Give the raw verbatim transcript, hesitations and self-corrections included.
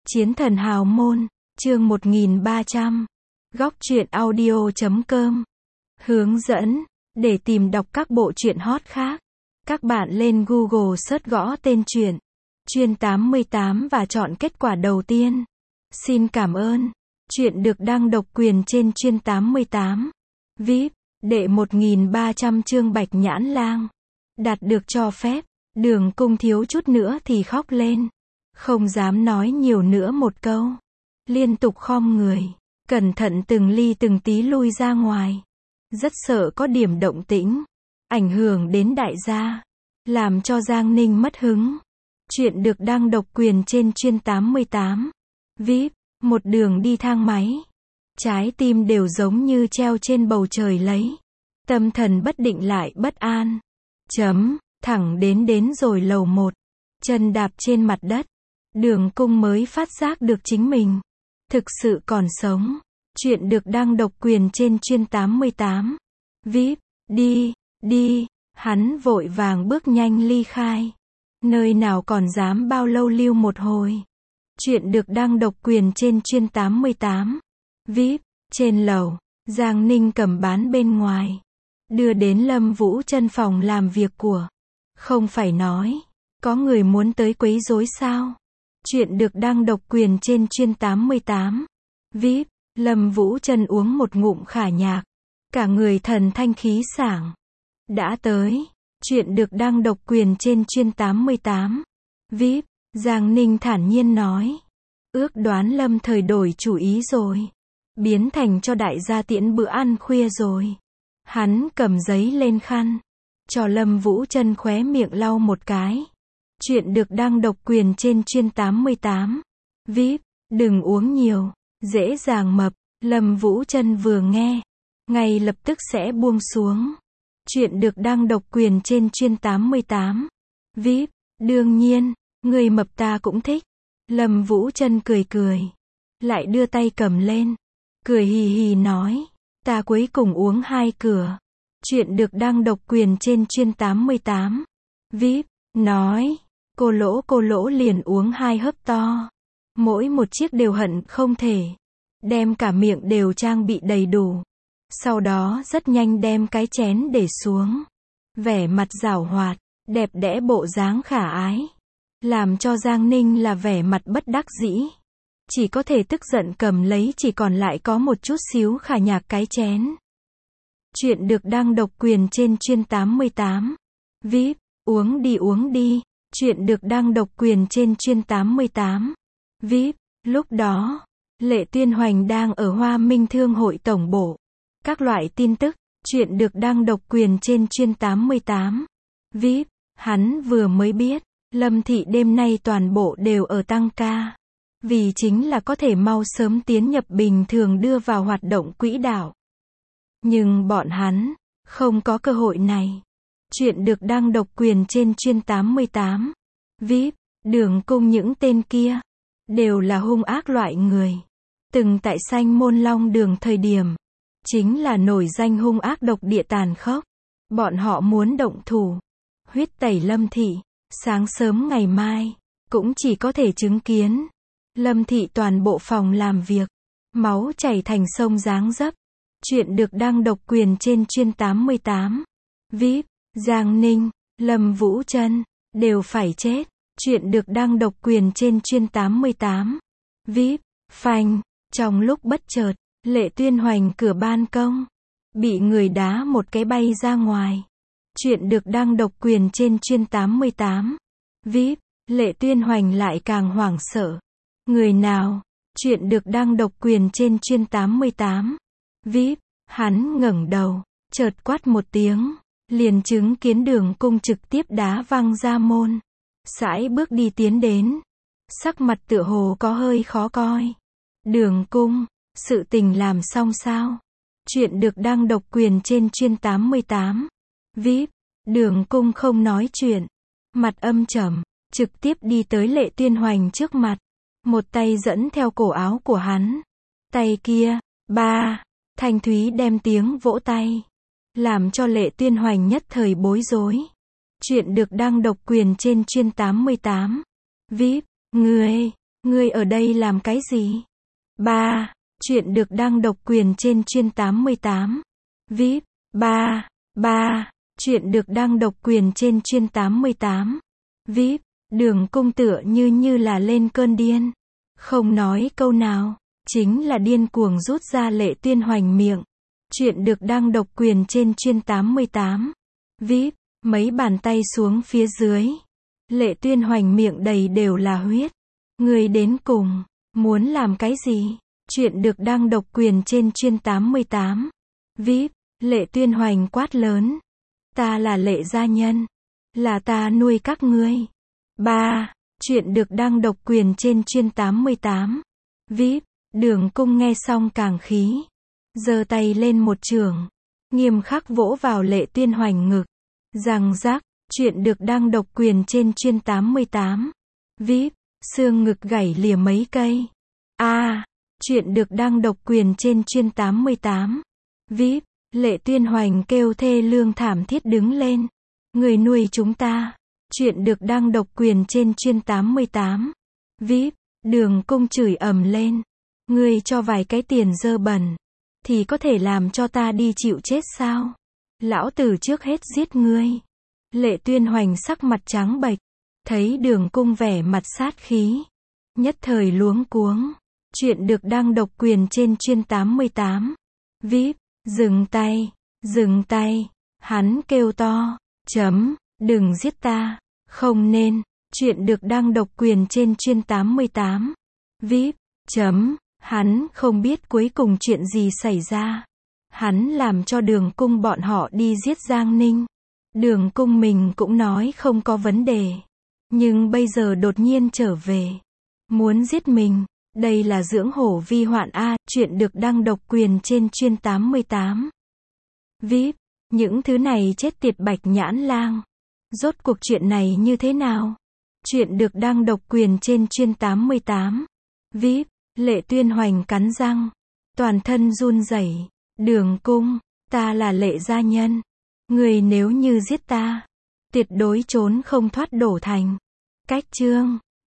Chiến thần hào môn, chương một nghìn ba trăm. Góc truyện audio chấm com. Hướng dẫn, để tìm đọc các bộ truyện hot khác, các bạn lên Google search gõ tên truyện Chuyên tám mươi tám và chọn kết quả đầu tiên. Xin cảm ơn. Truyện được đăng độc quyền trên Chuyên tám mươi tám. vê i pê, đệ một nghìn ba trăm chương Bạch Nhãn Lang. Đạt được cho phép, Đường Cung thiếu chút nữa thì khóc lên. Không dám nói nhiều nữa một câu. Liên tục khom người, cẩn thận từng ly từng tí lui ra ngoài. Rất sợ có điểm động tĩnh, ảnh hưởng đến đại gia, làm cho Giang Ninh mất hứng. Chuyện được đăng độc quyền trên Chuyên tám mươi tám. vê i pê, một đường đi thang máy. Trái tim đều giống như treo trên bầu trời lấy. Tâm thần bất định lại bất an. Chấm, thẳng đến đến rồi lầu một. Chân đạp trên mặt đất. Đường Cung mới phát giác được chính mình thực sự còn sống. Chuyện được đăng độc quyền trên Chuyên tám mươi tám. vê i pê, đi, đi, hắn vội vàng bước nhanh ly khai. Nơi nào còn dám bao lâu lưu một hồi. Chuyện được đăng độc quyền trên Chuyên tám mươi tám. vê i pê, trên lầu, Giang Ninh cầm bán bên ngoài. Đưa đến Lâm Vũ Chân phòng làm việc của. Không phải nói, có người muốn tới quấy rối sao? Chuyện được đăng độc quyền trên Chuyên tám mươi tám. vê i pê, Lâm Vũ Chân uống một ngụm khả nhạc. Cả người thần thanh khí sảng. Đã tới. Chuyện được đăng độc quyền trên Chuyên tám mươi tám. vê i pê, Giang Ninh thản nhiên nói. Ước đoán Lâm thời đổi chủ ý rồi. Biến thành cho đại gia tiễn bữa ăn khuya rồi. Hắn cầm giấy lên khăn. Cho Lâm Vũ Chân khóe miệng lau một cái. Chuyện được đăng độc quyền trên Chuyên tám mươi tám. vê i pê, đừng uống nhiều, dễ dàng mập. Lâm Vũ Chân vừa nghe, ngay lập tức sẽ buông xuống. Chuyện được đăng độc quyền trên Chuyên tám mươi tám. vê i pê, đương nhiên, người mập ta cũng thích. Lâm Vũ Chân cười cười. Lại đưa tay cầm lên. Cười hì hì nói. Ta cuối cùng uống hai cửa. Chuyện được đăng độc quyền trên Chuyên tám mươi tám. vê i pê, nói. Cô lỗ cô lỗ liền uống hai hớp to. Mỗi một chiếc đều hận không thể. Đem cả miệng đều trang bị đầy đủ. Sau đó rất nhanh đem cái chén để xuống. Vẻ mặt giảo hoạt, đẹp đẽ bộ dáng khả ái. Làm cho Giang Ninh là vẻ mặt bất đắc dĩ. Chỉ có thể tức giận cầm lấy chỉ còn lại có một chút xíu khả nhạc cái chén. Chuyện được đăng độc quyền trên Chuyên tám mươi tám. vê i pê, uống đi uống đi. Chuyện được đăng độc quyền trên Chuyên tám mươi tám. vê i pê, lúc đó, Lệ Tuyên Hoành đang ở Hoa Minh Thương hội tổng bộ. Các loại tin tức, chuyện được đăng độc quyền trên Chuyên tám mươi tám. vê i pê, hắn vừa mới biết, Lâm thị đêm nay toàn bộ đều ở tăng ca. Vì chính là có thể mau sớm tiến nhập bình thường đưa vào hoạt động quỹ đạo. Nhưng bọn hắn, không có cơ hội này. Chuyện được đăng độc quyền trên Chuyên tám mươi tám. vê i pê, Đường Cung những tên kia, đều là hung ác loại người. Từng tại Sanh Môn Long Đường thời điểm, chính là nổi danh hung ác độc địa tàn khốc. Bọn họ muốn động thủ, huyết tẩy Lâm thị. Sáng sớm ngày mai, cũng chỉ có thể chứng kiến Lâm thị toàn bộ phòng làm việc, máu chảy thành sông dáng dấp. Chuyện được đăng độc quyền trên Chuyên tám mươi tám. vê i pê, Giang Ninh, Lâm Vũ Chân, đều phải chết. Chuyện được đăng độc quyền trên Chuyên tám mươi tám. vê i pê, phanh, trong lúc bất chợt, Lệ Tuyên Hoành cửa ban công, bị người đá một cái bay ra ngoài. Chuyện được đăng độc quyền trên Chuyên tám mươi tám. vê i pê, Lệ Tuyên Hoành lại càng hoảng sợ. Người nào? Chuyện được đăng độc quyền trên Chuyên tám mươi tám. vê i pê, hắn ngẩng đầu, chợt quát một tiếng, liền chứng kiến Đường Cung trực tiếp đá văng ra môn. Sải bước đi tiến đến. Sắc mặt tựa hồ có hơi khó coi. Đường Cung, sự tình làm xong sao? Chuyện được đăng độc quyền trên Chuyên tám mươi tám. vê i pê, Đường Cung không nói chuyện. Mặt âm trầm, trực tiếp đi tới Lệ Tuyên Hoành trước mặt. Một tay dẫn theo cổ áo của hắn. Tay kia, ba, thanh thúy đem tiếng vỗ tay. Làm cho Lệ Tuyên Hoành nhất thời bối rối. Chuyện được đăng độc quyền trên Chuyên tám mươi tám. vê i pê, người, Ngươi ở đây làm cái gì? ba. Chuyện được đăng độc quyền trên chuyên tám mươi tám. vê i pê. ba. ba. Chuyện được đăng độc quyền trên chuyên tám mươi tám. vê i pê. Đường Cung tựa như như là lên cơn điên. Không nói câu nào. Chính là điên cuồng rút ra Lệ Tuyên Hoành miệng. Chuyện được đăng độc quyền trên chuyên tám mươi tám. vê i pê. Mấy bàn tay xuống phía dưới. Lệ Tuyên Hoành miệng đầy đều là huyết. Ngươi đến cùng muốn làm cái gì? Chuyện được đăng độc quyền trên chuyên tám mươi tám. vê i pê. Lệ Tuyên Hoành quát lớn. Ta là Lệ gia nhân. Là ta nuôi các ngươi. ba. Chuyện được đăng độc quyền trên chuyên tám mươi tám. vê i pê. Đường Cung nghe xong càng khí. Giơ tay lên một chưởng. Nghiêm khắc vỗ vào Lệ Tuyên Hoành ngực. Răng rắc. Chuyện được đăng độc quyền trên chuyên tám mươi tám. vê i pê. Xương ngực gãy lìa mấy cây. A. À, chuyện được đăng độc quyền trên chuyên tám mươi tám. vê i pê. Lệ Tuyên Hoành kêu thê lương thảm thiết đứng lên. Người nuôi chúng ta. Chuyện được đăng độc quyền trên chuyên tám mươi tám. vê i pê. Đường Cung chửi ầm lên. Ngươi cho vài cái tiền dơ bẩn. Thì có thể làm cho ta đi chịu chết sao? Lão tử trước hết giết ngươi. Lệ Tuyên Hoành sắc mặt trắng bệch. Thấy Đường Cung vẻ mặt sát khí. Nhất thời luống cuống. Chuyện được đăng độc quyền trên chuyên tám mươi tám. vê i pê. Dừng tay. Dừng tay. Hắn kêu to. Chấm. Đừng giết ta. Không nên. Chuyện được đăng độc quyền trên chuyên tám mươi tám. vê i pê. Chấm. Hắn không biết cuối cùng chuyện gì xảy ra. Hắn làm cho Đường Cung bọn họ đi giết Giang Ninh. Đường Cung mình cũng nói không có vấn đề. Nhưng bây giờ đột nhiên trở về. Muốn giết mình. Đây là dưỡng hổ vi hoạn A. Chuyện được đăng độc quyền trên chuyên tám mươi tám. vê i pê. Những thứ này chết tiệt Bạch Nhãn Lang. Rốt cuộc chuyện này như thế nào? Chuyện được đăng độc quyền trên chuyên tám mươi tám. vê i pê. Lệ Tuyên Hoành cắn răng. Toàn thân run rẩy. Đường Cung. Ta là Lệ gia nhân. Người nếu như giết ta. Tuyệt đối trốn không thoát đổ thành. Cách chương.